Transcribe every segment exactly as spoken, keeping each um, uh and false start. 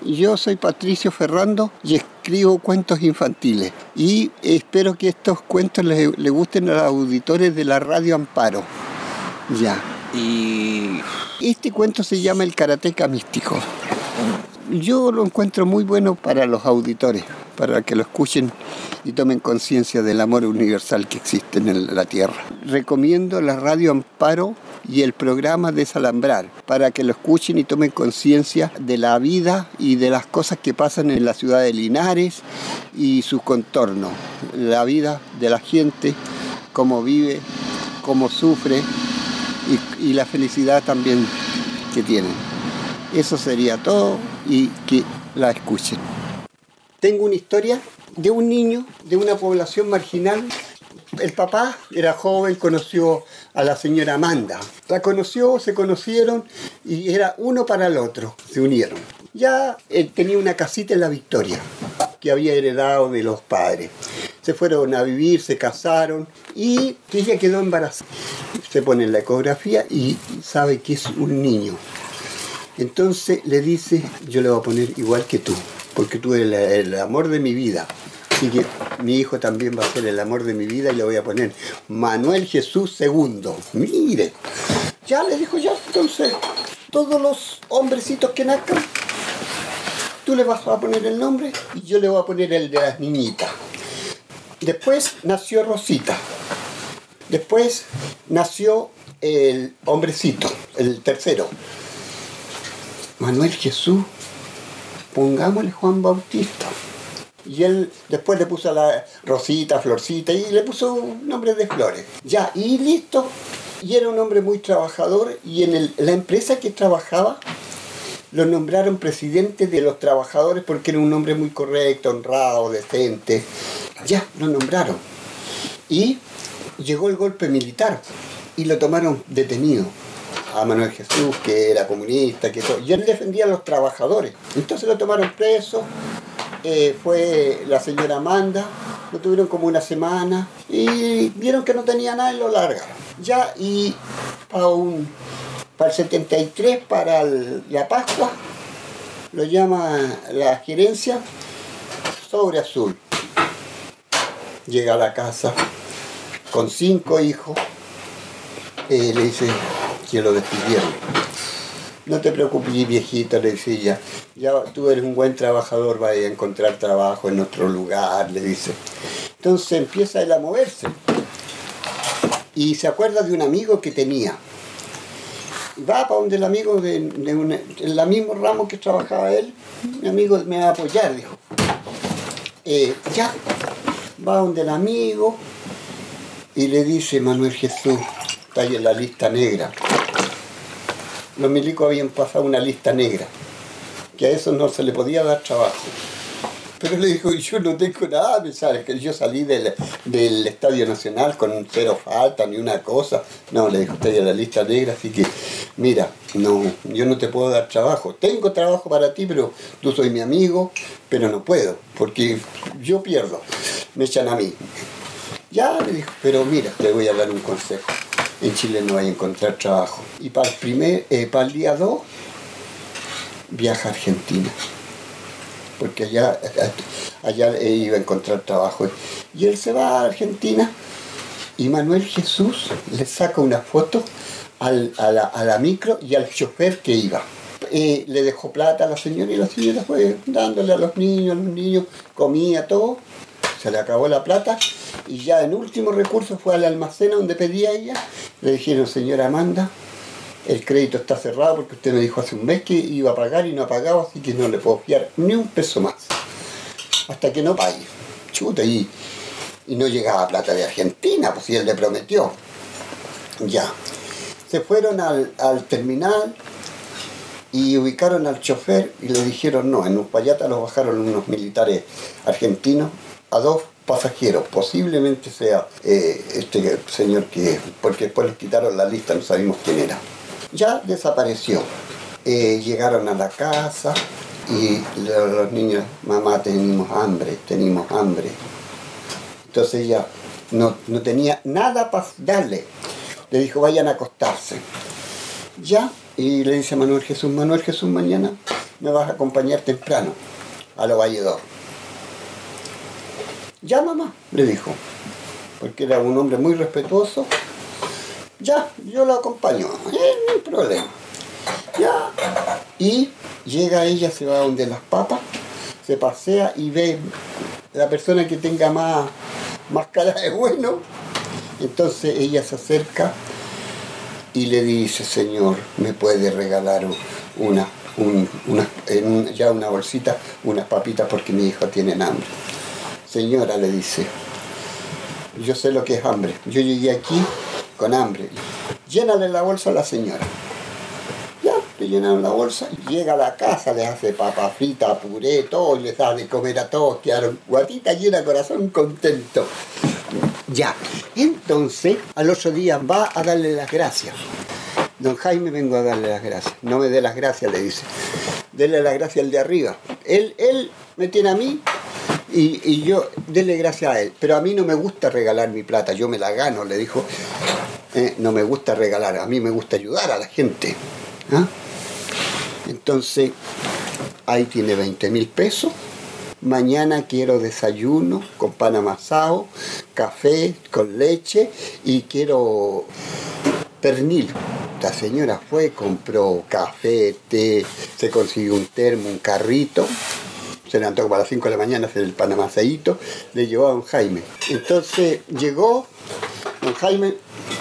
Yo soy Patricio Ferrando y escribo cuentos infantiles. Y espero que estos cuentos les, les gusten a los auditores de la Radio Amparo. Ya. Y este cuento se llama El Karateka Místico. Yo lo encuentro muy bueno para los auditores, para que lo escuchen y tomen conciencia del amor universal que existe en la Tierra. Recomiendo la Radio Amparo y el programa Desalambrar, para que lo escuchen y tomen conciencia de la vida y de las cosas que pasan en la ciudad de Linares y su contorno. La vida de la gente, cómo vive, cómo sufre y, y la felicidad también que tienen. Eso sería todo y que la escuchen. Tengo una historia de un niño de una población marginal. El papá era joven, conoció a la señora Amanda. La conoció, se conocieron y era uno para el otro, se unieron. Ya él tenía una casita en La Victoria que había heredado de los padres. Se fueron a vivir, se casaron y ella quedó embarazada. Se pone en la ecografía y sabe que es un niño. Entonces le dice, yo le voy a poner igual que tú, porque tú eres el, el amor de mi vida. Así que mi hijo también va a ser el amor de mi vida y le voy a poner Manuel Jesús segundo. Mire, ya le dijo ya, entonces, todos los hombrecitos que nazcan, tú le vas a poner el nombre y yo le voy a poner el de las niñitas. Después nació Rosita. Después nació el hombrecito, el tercero. Manuel Jesús, pongámosle Juan Bautista. Y él después le puso a la Rosita, Florcita, y le puso nombres de flores. Ya, y listo. Y era un hombre muy trabajador, y en el, la empresa que trabajaba lo nombraron presidente de los trabajadores porque era un hombre muy correcto, honrado, decente. Ya, lo nombraron. Y llegó el golpe militar y lo tomaron detenido a Manuel Jesús, que era comunista, que todo. Y él defendía a los trabajadores. Entonces lo tomaron preso, eh, fue la señora Amanda, lo tuvieron como una semana y vieron que no tenía nada y lo largaron. Ya, y para, un, para el setenta y tres, para el, la Pascua, lo llama la gerencia sobre azul. Llega a la casa con cinco hijos, eh, le dice que lo despidieron. No te preocupes, viejito, le dice ella. Ya tú eres un buen trabajador, vas a encontrar trabajo en otro lugar, le dice. Entonces empieza él a moverse. Y se acuerda de un amigo que tenía. Va para donde el amigo, de, de un, en el mismo ramo que trabajaba él. Mi amigo me va a apoyar, dijo. Eh, ya, va donde el amigo y le dice, Manuel Jesús, está ahí en la lista negra. Los milicos habían pasado una lista negra, que a eso no se le podía dar trabajo. Pero le dijo, yo no tengo nada, me sale, que yo salí del, del Estadio Nacional con cero falta, ni una cosa. No, le dijo, estoy en la lista negra, así que, mira, no, yo no te puedo dar trabajo. Tengo trabajo para ti, pero tú soy mi amigo, pero no puedo, porque yo pierdo, me echan a mí. Ya, le dijo, pero mira, te voy a dar un consejo. En Chile no hay a encontrar trabajo. Y para el, primer, eh, para el día dos, viaja a Argentina. Porque allá, allá iba a encontrar trabajo. Y él se va a Argentina y Manuel Jesús le saca una foto al, a, la, a la micro y al chofer que iba. Eh, le dejó plata a la señora y la señora fue dándole a los niños, a los niños, comía todo. Se le acabó la plata y ya en último recurso fue al almacén donde pedía ella. Le dijeron, señora Amanda, el crédito está cerrado porque usted me dijo hace un mes que iba a pagar y no ha pagado, así que no le puedo fiar ni un peso más hasta que no pague. Chuta, y, y no llegaba plata de Argentina, pues si él le prometió. Ya, se fueron al, al terminal y ubicaron al chofer y le dijeron no, en Uspallata los bajaron unos militares argentinos a dos pasajeros, posiblemente sea eh, este señor que, porque después les quitaron la lista, no sabemos quién era. Ya desapareció. Eh, llegaron a la casa y los, los niños, mamá, tenemos hambre, tenemos hambre. Entonces ella no, no tenía nada para darle. Le dijo, vayan a acostarse. Ya, y le dice a Manuel Jesús, Manuel Jesús, mañana me vas a acompañar temprano a los Valledor. Ya, mamá, le dijo, porque era un hombre muy respetuoso. Ya, yo lo acompaño, eh, no hay problema. Ya, y llega ella, se va donde las papas, se pasea y ve la persona que tenga más, más cara de bueno. Entonces ella se acerca y le dice, señor, ¿me puede regalar una, un, una, en ya una bolsita, unas papitas porque mi hijo tiene hambre? Señora, le dice, yo sé lo que es hambre, yo llegué aquí con hambre. Llénale la bolsa a la señora. Ya, le llenaron la bolsa, llega a la casa, le hace papa frita, puré, todo, y les da de comer a todos, quedaron guatita llena, corazón contento. Ya, entonces al otro día va a darle las gracias. Don Jaime, vengo a darle las gracias. No me dé las gracias, le dice. Dele las gracias al de arriba. Él, él me tiene a mí y, y yo, dele gracias a él. Pero a mí no me gusta regalar mi plata, yo me la gano, le dijo. Eh, no me gusta regalar, a mí me gusta ayudar a la gente. ¿Ah? Entonces, ahí tiene veinte mil pesos. Mañana quiero desayuno con pan amasado, café con leche y quiero pernil. La señora fue, compró café, té, se consiguió un termo, un carrito. Se levantó como a las cinco de la mañana a hacer el pan amasadito, le llevó a don Jaime. Entonces llegó, don Jaime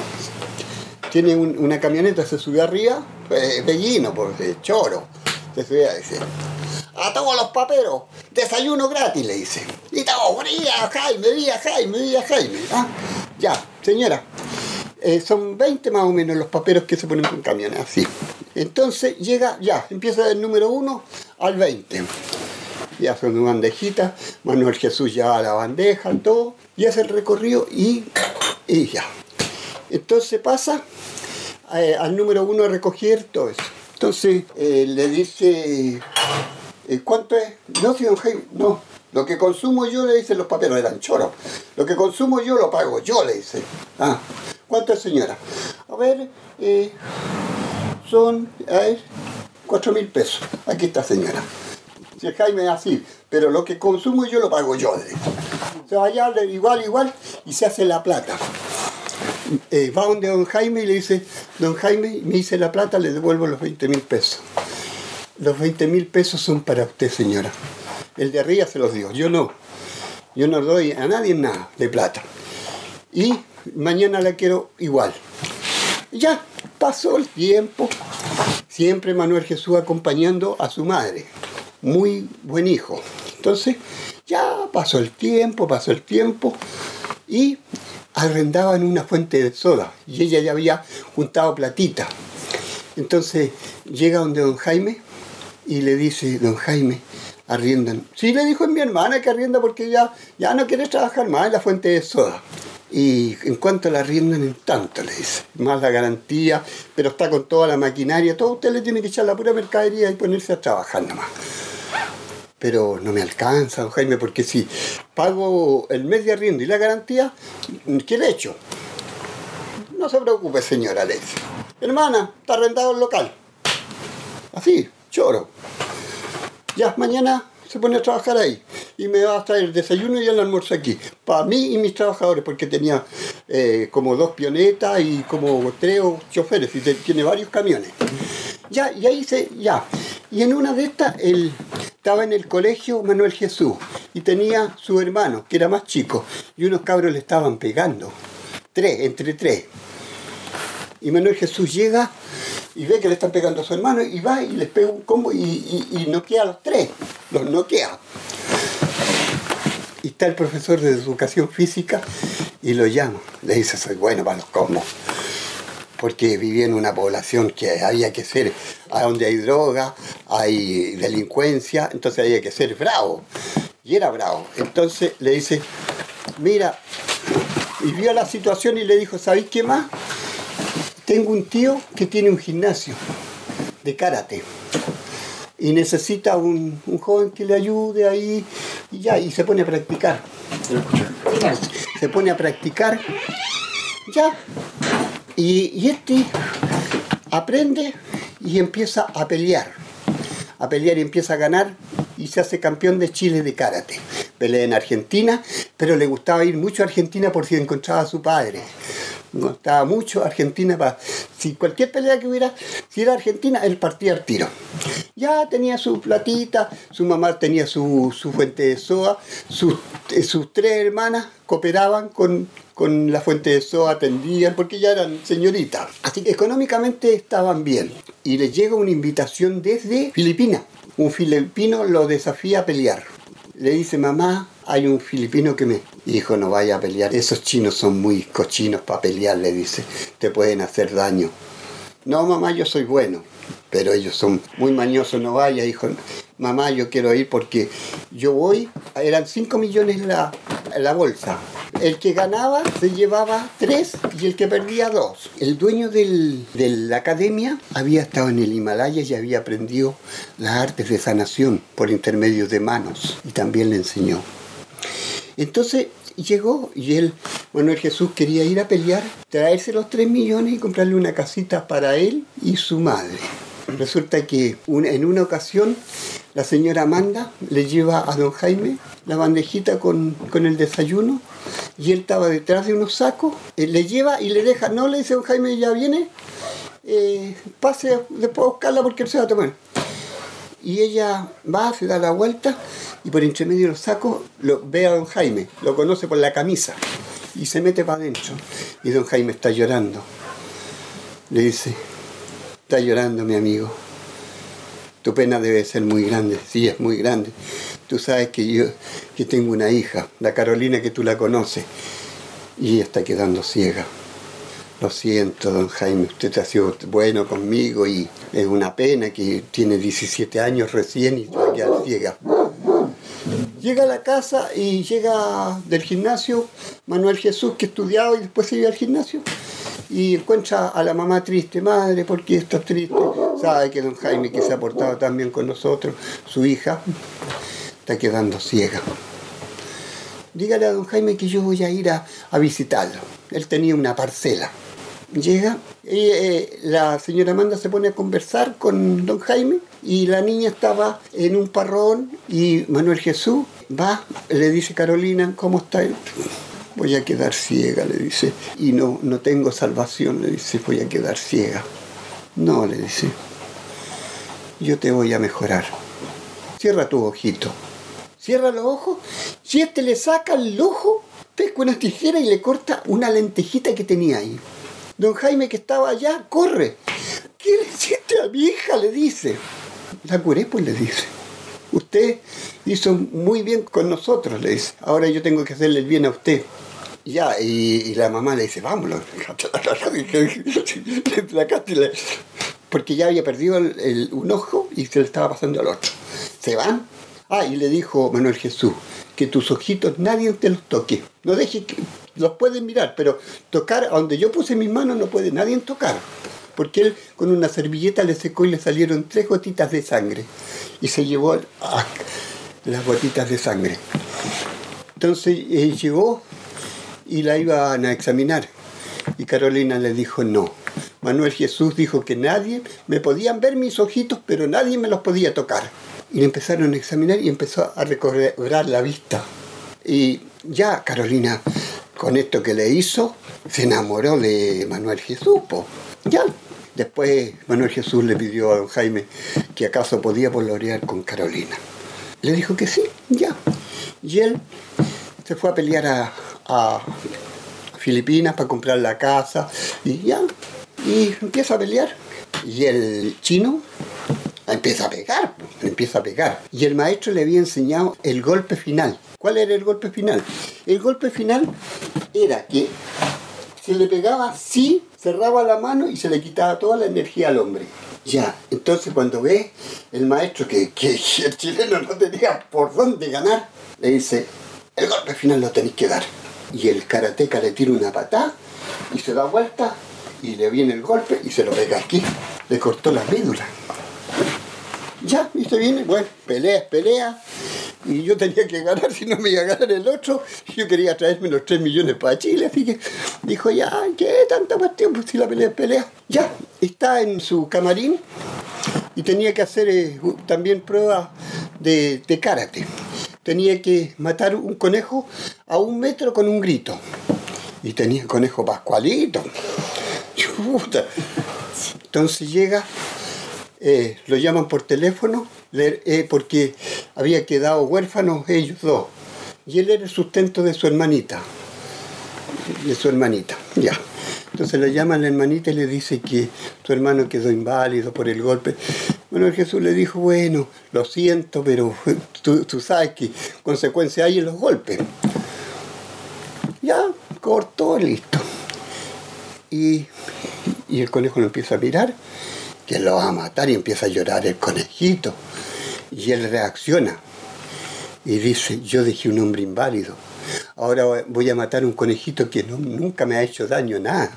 tiene un, una camioneta, se subió arriba, eh, bellino, por eh, choro, se subió a decir, a todos los paperos, desayuno gratis, le dice. Y todo, vía Jaime, vía Jaime, vía Jaime. ¿Ah? Ya, señora, eh, son veinte más o menos los paperos que se ponen con camiones, así. Entonces llega, ya, empieza del número uno al veinte. Ya son una bandejita, Manuel Jesús lleva la bandeja, todo, y hace el recorrido y, y ya. Entonces pasa eh, al número uno a recoger todo eso. Entonces eh, le dice, eh, ¿cuánto es? No, si don Jaime, no. Lo que consumo yo, le dicen los papeles, eran choros. Lo que consumo yo lo pago yo, le dice. Ah, ¿cuánto es, señora? A ver, eh, son, a ver, cuatro mil pesos. Aquí está, señora. Si el Jaime es así, pero lo que consumo yo lo pago yo, le dice. Se va allá, igual, igual, y se hace la plata. Eh, va donde don Jaime y le dice, don Jaime, me hice la plata, le devuelvo los veinte mil pesos. Los veinte mil pesos son para usted, señora. El de arriba se los dio, yo no. Yo no doy a nadie nada de plata. Y mañana la quiero igual. Ya, pasó el tiempo. Siempre Manuel Jesús acompañando a su madre. Muy buen hijo. Entonces, ya pasó el tiempo, pasó el tiempo. Y arrendaban una fuente de soda. Y ella ya había juntado platita. Entonces, llega donde don Jaime y le dice, don Jaime, arriendan. Sí, le dijo, es mi hermana que arrienda porque ya, ya no quiere trabajar más en la fuente de soda. Y en cuanto la arriendan, en tanto, le dice. Más la garantía, pero está con toda la maquinaria, todo usted le tiene que echar la pura mercadería y ponerse a trabajar nomás. Pero no me alcanza, don Jaime, porque si pago el mes de arriendo y la garantía, ¿qué le echo? No se preocupe, señora, le dice. Hermana, está arrendado el local. Así, choro. Ya, mañana se pone a trabajar ahí. Y me va a traer el desayuno y el almuerzo aquí. Para mí y mis trabajadores, porque tenía eh, como dos pionetas y como tres choferes. Y tiene varios camiones. Ya, y ahí se, ya. Y en una de estas, él estaba en el colegio Manuel Jesús. Y tenía su hermano, que era más chico. Y unos cabros le estaban pegando. Tres, entre tres. Y Manuel Jesús llega y ve que le están pegando a su hermano y va y les pega un combo y, y, y noquea a los tres, los noquea. Y está el profesor de educación física y lo llama, le dice, soy bueno para los combos, porque vivía en una población que había que ser, a donde hay droga, hay delincuencia, entonces había que ser bravo, y era bravo. Entonces le dice, mira, y vio la situación y le dijo, ¿sabéis qué más? Tengo un tío que tiene un gimnasio de karate y necesita un, un joven que le ayude ahí y ya, y se pone a practicar. Se pone a practicar, ya, y, y este aprende y empieza a pelear, a pelear y empieza a ganar y se hace campeón de Chile de karate. Pelea en Argentina, pero le gustaba ir mucho a Argentina por si encontraba a su padre. Le gustaba mucho Argentina, para, si cualquier pelea que hubiera, si era Argentina, él partía al tiro. Ya tenía su platita, su mamá tenía su, su fuente de soa, sus, eh, sus tres hermanas cooperaban con, con la fuente de soa, atendían, porque ya eran señoritas. Así que económicamente estaban bien. Y les llega una invitación desde Filipinas. Un filipino lo desafía a pelear. Le dice, mamá, hay un filipino que me... Hijo, no vaya a pelear. Esos chinos son muy cochinos para pelear, le dice. Te pueden hacer daño. No, mamá, yo soy bueno. Pero ellos son muy mañosos, no vaya, hijo. Mamá, yo quiero ir porque yo voy... Eran cinco millones la, la bolsa. El que ganaba se llevaba tres y el que perdía dos. El dueño del, de la academia había estado en el Himalaya y había aprendido las artes de sanación por intermedio de manos y también le enseñó. Entonces llegó y él, Manuel Jesús, quería ir a pelear, traerse los tres millones y comprarle una casita para él y su madre. Resulta que una, en una ocasión la señora Amanda le lleva a don Jaime la bandejita con, con el desayuno y él estaba detrás de unos sacos, él le lleva y le deja, no le dice don Jaime, ya viene, eh, pase después a buscarla porque él se va a tomar. Y ella va, se da la vuelta y por entre medio de los sacos lo, ve a don Jaime, lo conoce por la camisa y se mete para adentro. Y don Jaime está llorando. Le dice, está llorando mi amigo. Tu pena debe ser muy grande. Sí, es muy grande. Tú sabes que yo que tengo una hija, la Carolina, que tú la conoces, y ella está quedando ciega. Lo siento, don Jaime, usted ha sido bueno conmigo y es una pena que tiene diecisiete años recién y va a quedar ciega. Llega a la casa y llega del gimnasio Manuel Jesús, que estudiaba y después se iba al gimnasio, y encuentra a la mamá triste. Madre, ¿por qué estás triste? Sabe que don Jaime, que se ha portado tan bien con nosotros, su hija, está quedando ciega. Dígale a don Jaime que yo voy a ir a, a visitarlo. Él tenía una parcela. Llega y eh, la señora Amanda se pone a conversar con don Jaime y la niña estaba en un parrón y Manuel Jesús va, le dice, Carolina, ¿cómo está él? Voy a quedar ciega, le dice, y no, no tengo salvación, le dice, voy a quedar ciega. No, le dice, yo te voy a mejorar. Cierra tu ojito. Cierra los ojos. Si este le saca el ojo, pesca una tijera y le corta una lentejita que tenía ahí. Don Jaime, que estaba allá, corre. ¿Qué le hiciste a mi hija?, le dice. La curé, pues, le dice. Usted hizo muy bien con nosotros, le dice. Ahora yo tengo que hacerle el bien a usted. Ya, y, y la mamá le dice, vámonos. Porque ya había perdido el, el, un ojo y se le estaba pasando al otro. Se van. Ah, y le dijo Manuel Jesús, que tus ojitos nadie te los toque. No dejes que... Los pueden mirar, pero tocar, a donde yo puse mis manos no puede nadie tocar. Porque él con una servilleta le secó y le salieron tres gotitas de sangre. Y se llevó a las gotitas de sangre. Entonces eh, llegó y la iban a examinar. Y Carolina le dijo no. Manuel Jesús dijo que nadie, me podían ver mis ojitos, pero nadie me los podía tocar. Y le empezaron a examinar y empezó a recobrar la vista. Y ya Carolina, con esto que le hizo, se enamoró de Manuel Jesús, po. Ya. Después Manuel Jesús le pidió a don Jaime que acaso podía pololear con Carolina. Le dijo que sí, ya. Y él se fue a pelear a, a Filipinas para comprar la casa y ya. Y empieza a pelear. Y el chino empieza a pegar, empieza a pegar. Y el maestro le había enseñado el golpe final. ¿Cuál era el golpe final? El golpe final era que se le pegaba así, cerraba la mano y se le quitaba toda la energía al hombre. Ya, entonces cuando ve el maestro que, que el chileno no tenía por dónde ganar, le dice, el golpe final lo tenéis que dar. Y el karateca le tira una patada y se da vuelta y le viene el golpe y se lo pega aquí. Le cortó la médula. Ya, y se viene, bueno, pelea, pelea. Y yo tenía que ganar, si no me iba a ganar el otro. Yo quería traerme los tres millones para Chile, así que dijo, ya, ¿qué tanta cuestión? Pues si la pelea es pelea. Ya, está en su camarín, y tenía que hacer eh, también pruebas de, de karate. Tenía que matar un conejo a un metro con un grito. Y tenía el conejo Pascualito. Chuta. Entonces llega, eh, lo llaman por teléfono, le, eh, porque había quedado huérfanos ellos dos. Y él era el sustento de su hermanita. De su hermanita, ya. Entonces le llama a la hermanita y le dice que su hermano quedó inválido por el golpe. Bueno, Jesús le dijo, bueno, lo siento, pero tú, tú sabes que consecuencia hay en los golpes. Ya, cortó, listo. Y, y el conejo lo empieza a mirar, que lo va a matar, y empieza a llorar el conejito. Y él reacciona y dice, yo dejé un hombre inválido. Ahora voy a matar a un conejito que no, nunca me ha hecho daño, nada.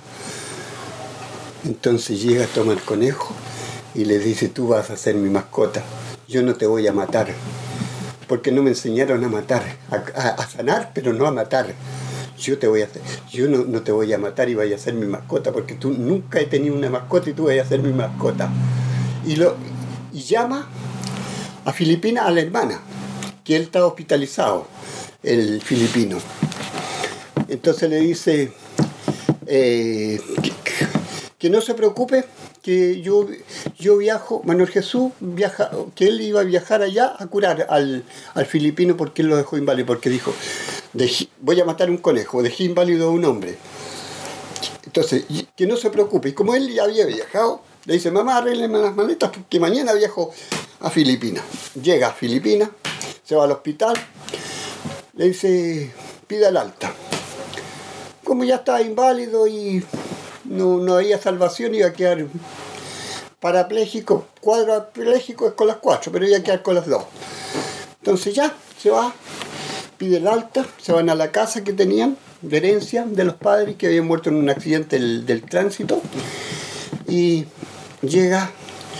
Entonces llega, toma el conejo y le dice, tú vas a ser mi mascota. Yo no te voy a matar, porque no me enseñaron a matar, a, a, a sanar, pero no a matar. Yo te voy a hacer, yo no, no te voy a matar y vaya a ser mi mascota, porque tú nunca he tenido una mascota y tú vas a ser mi mascota. Y, lo, y llama a Filipina, a la hermana, que él está hospitalizado, el filipino. Entonces le dice eh, que, que no se preocupe, que yo, yo viajo, Manuel Jesús viaja, que él iba a viajar allá a curar al, al filipino porque él lo dejó inválido, porque dijo, dejé, voy a matar un conejo, dejé inválido a un hombre. Entonces, que no se preocupe. Y como él ya había viajado, le dice, mamá, arréglenme las maletas porque mañana viajo a Filipinas. Llega a Filipinas, se va al hospital, le dice, pida el alta. Como ya estaba inválido y no, no había salvación, iba a quedar parapléjico. Cuadrapléjico es con las cuatro, pero iba a quedar con las dos. Entonces ya, se va, pide el alta, se van a la casa que tenían de herencia de los padres que habían muerto en un accidente del, del tránsito. Y llega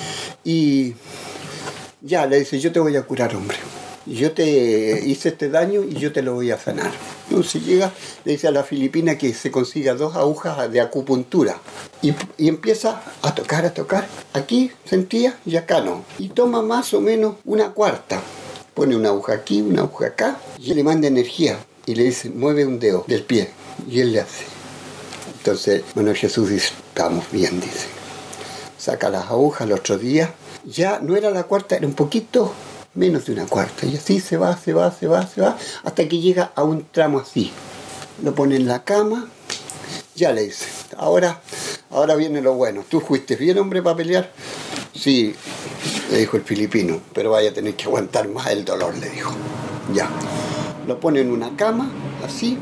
y ya le dice, yo te voy a curar, hombre. Yo te hice este daño y yo te lo voy a sanar. Entonces llega, le dice a la filipina que se consiga dos agujas de acupuntura. Y, y empieza a tocar, a tocar. Aquí sentía y acá no. Y toma más o menos una cuarta. Pone una aguja aquí, una aguja acá. Y le manda energía. Y le dice, mueve un dedo del pie. Y él le hace. Entonces, bueno, Jesús dice, estamos bien, dice. Saca las agujas el otro día. Ya no era la cuarta, era un poquito menos de una cuarta. Y así se va, se va, se va, se va, hasta que llega a un tramo así. Lo pone en la cama. Ya le dice, ahora, ahora viene lo bueno. ¿Tú fuiste bien, hombre, para pelear? Sí, le dijo el filipino, pero vaya a tener que aguantar más el dolor, le dijo. Ya. Lo pone en una cama, así,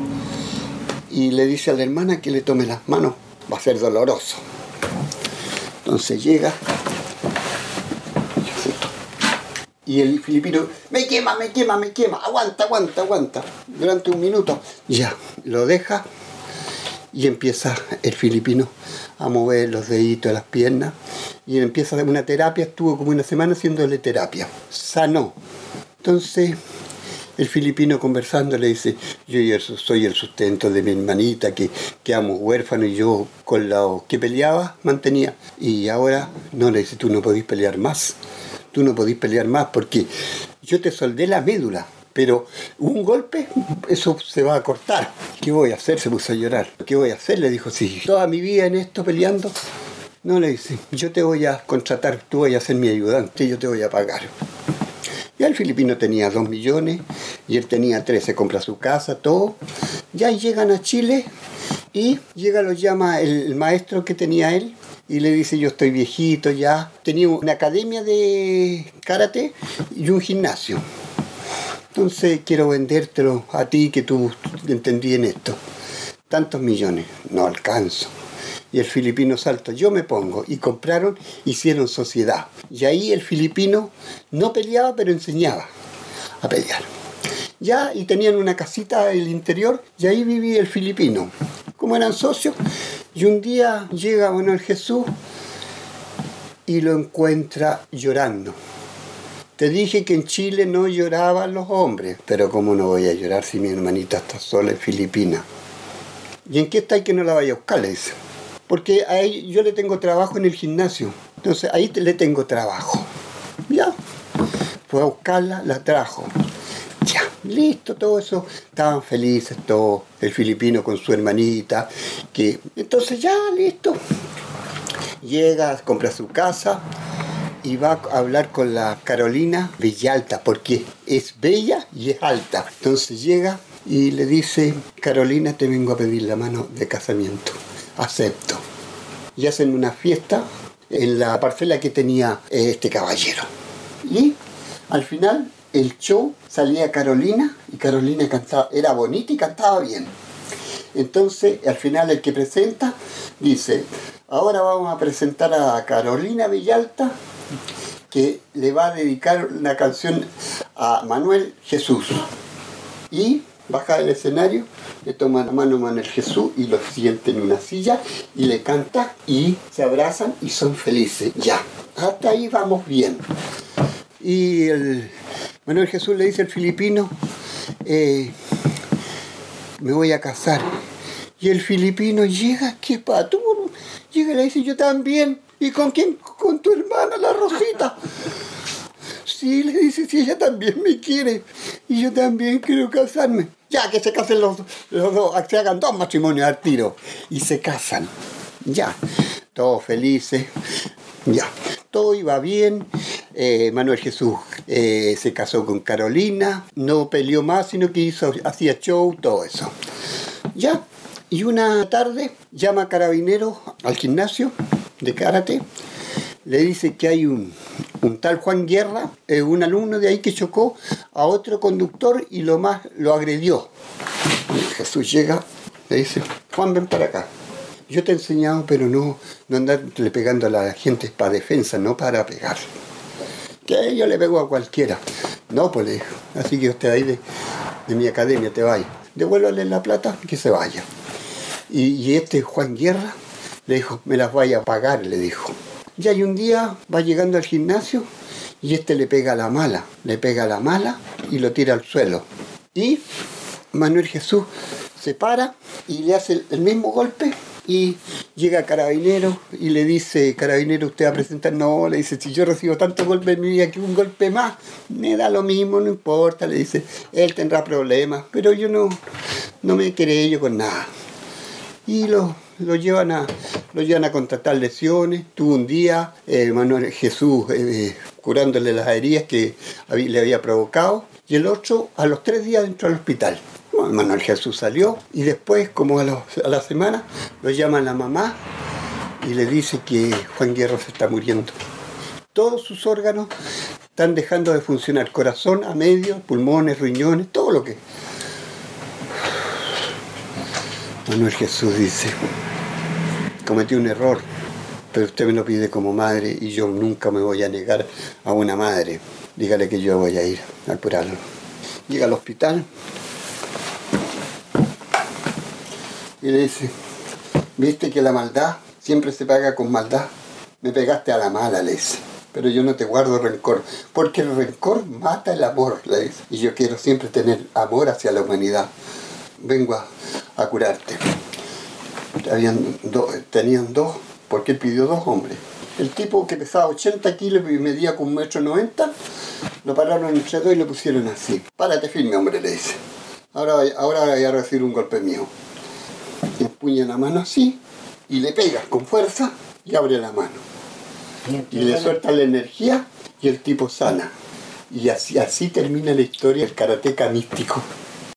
y le dice a la hermana que le tome las manos, va a ser doloroso. Entonces llega, y el filipino, me quema, me quema, me quema, aguanta, aguanta, aguanta, durante un minuto. Ya, lo deja, y empieza el filipino a mover los deditos de las piernas, y empieza una terapia, estuvo como una semana haciéndole terapia, sanó. Entonces el filipino conversando le dice, yo soy el sustento de mi hermanita, que quedamos huérfanos y yo con los que peleaba mantenía. Y ahora no, le dice, tú no podés pelear más, tú no podés pelear más porque yo te soldé la médula, pero un golpe, eso se va a cortar. ¿Qué voy a hacer? Se puso a llorar. ¿Qué voy a hacer? Le dijo, sí, toda mi vida en esto peleando. No, le dice, yo te voy a contratar, tú vas a ser mi ayudante, yo te voy a pagar. Ya el filipino tenía dos millones y él tenía tres, se compra su casa, todo. Ya llegan a Chile y llega, lo llama el, el maestro que tenía él y le dice, yo estoy viejito ya. Tenía una academia de karate y un gimnasio. Entonces quiero vendértelo a ti que tú entendí en esto. Tantos millones, no alcanzo. Y el filipino salta, yo me pongo. Y compraron, hicieron sociedad. Y ahí el filipino no peleaba, pero enseñaba a pelear. Ya, y tenían una casita en el interior, y ahí vivía el filipino. Como eran socios, y un día llega Manuel Jesús y lo encuentra llorando. Te dije que en Chile no lloraban los hombres, pero ¿cómo no voy a llorar si mi hermanita está sola en Filipinas? ¿Y en qué está y que no la vaya a buscar? Le dice. Porque a él, yo le tengo trabajo en el gimnasio, Entonces ahí te, le tengo trabajo. Ya. Fue a buscarla, la trajo. Ya, listo, todo eso. Estaban felices todos. El filipino con su hermanita. Que, entonces ya, listo. Llega, compra su casa y va a hablar con la Carolina Villalta, porque es bella y es alta. Entonces llega y le dice: Carolina, te vengo a pedir la mano de casamiento. Acepto. Y hacen una fiesta en la parcela que tenía este caballero. Y al final el show salía Carolina, y Carolina cantaba, era bonita y cantaba bien. Entonces al final el que presenta dice: ahora vamos a presentar a Carolina Villalta, que le va a dedicar una canción a Manuel Jesús. Y baja del escenario, le toma la mano a Manuel Jesús y lo sienta en una silla y le canta y se abrazan y son felices. Ya, hasta ahí vamos bien. Y el Manuel Jesús le dice al filipino: eh, me voy a casar. Y el filipino llega, ¿qué pato? Llega y le dice: yo también. ¿Y con quién? Con tu hermana, la Rosita. Sí, le dice, sí, ella también me quiere. Y yo también quiero casarme. Ya, que se casen los, los dos, que se hagan dos matrimonios al tiro. Y se casan. Ya, todos felices. Ya, todo iba bien. Eh, Manuel Jesús eh, se casó con Carolina. No peleó más, sino que hizo, hacía show, todo eso. Ya, y una tarde llama a Carabineros al gimnasio de karate. Le dice que hay un, un tal Juan Guerra, eh, un alumno de ahí que chocó a otro conductor y lo más lo agredió. Y Jesús llega, le dice: Juan, ven para acá. Yo te he enseñado, pero no, no andarle pegando a la gente, es para defensa, no para pegar. Que yo le pego a cualquiera. No, pues le dijo: así que usted ahí de, de mi academia te vaya. Devuélvale la plata, que se vaya. Y, y este Juan Guerra le dijo: me las vaya a pagar, le dijo. Ya, y un día va llegando al gimnasio y este le pega a la mala, le pega a la mala y lo tira al suelo. Y Manuel Jesús se para y le hace el, el mismo golpe y llega Carabinero y le dice: Carabinero, ¿usted va a presentar? No, le dice, si yo recibo tantos golpes en mi vida que un golpe más, me da lo mismo, no importa, le dice, él tendrá problemas, pero yo no, no me querello con nada. Y lo, lo, llevan a, lo llevan a contratar lesiones. Tuvo un día eh, Manuel Jesús eh, curándole las heridas que había, le había provocado, y el otro a los tres días entró al hospital. Bueno, Manuel Jesús salió y después, como a, los, a la semana, lo llama la mamá y le dice que Juan Guerra se está muriendo. Todos sus órganos están dejando de funcionar, corazón a medio, pulmones, riñones, todo lo que... Manuel Jesús dice: cometí un error, pero usted me lo pide como madre y yo nunca me voy a negar a una madre. Dígale que yo voy a ir a curarlo. Llega al hospital y le dice: ¿viste que la maldad siempre se paga con maldad? Me pegaste a la mala, le dice, pero yo no te guardo rencor, porque el rencor mata el amor, le dice, y yo quiero siempre tener amor hacia la humanidad. Vengo a, a curarte. Habían do, tenían dos, porque él pidió dos hombres. El tipo, que pesaba ochenta kilos y medía con un metro noventa, lo pararon entre dos y lo pusieron así. Párate firme, hombre, le dice. Ahora, ahora voy a recibir un golpe mío. Y empuña la mano así y le pega con fuerza y abre la mano. Y le suelta la energía y el tipo sana. Y así, así termina la historia del karateca místico.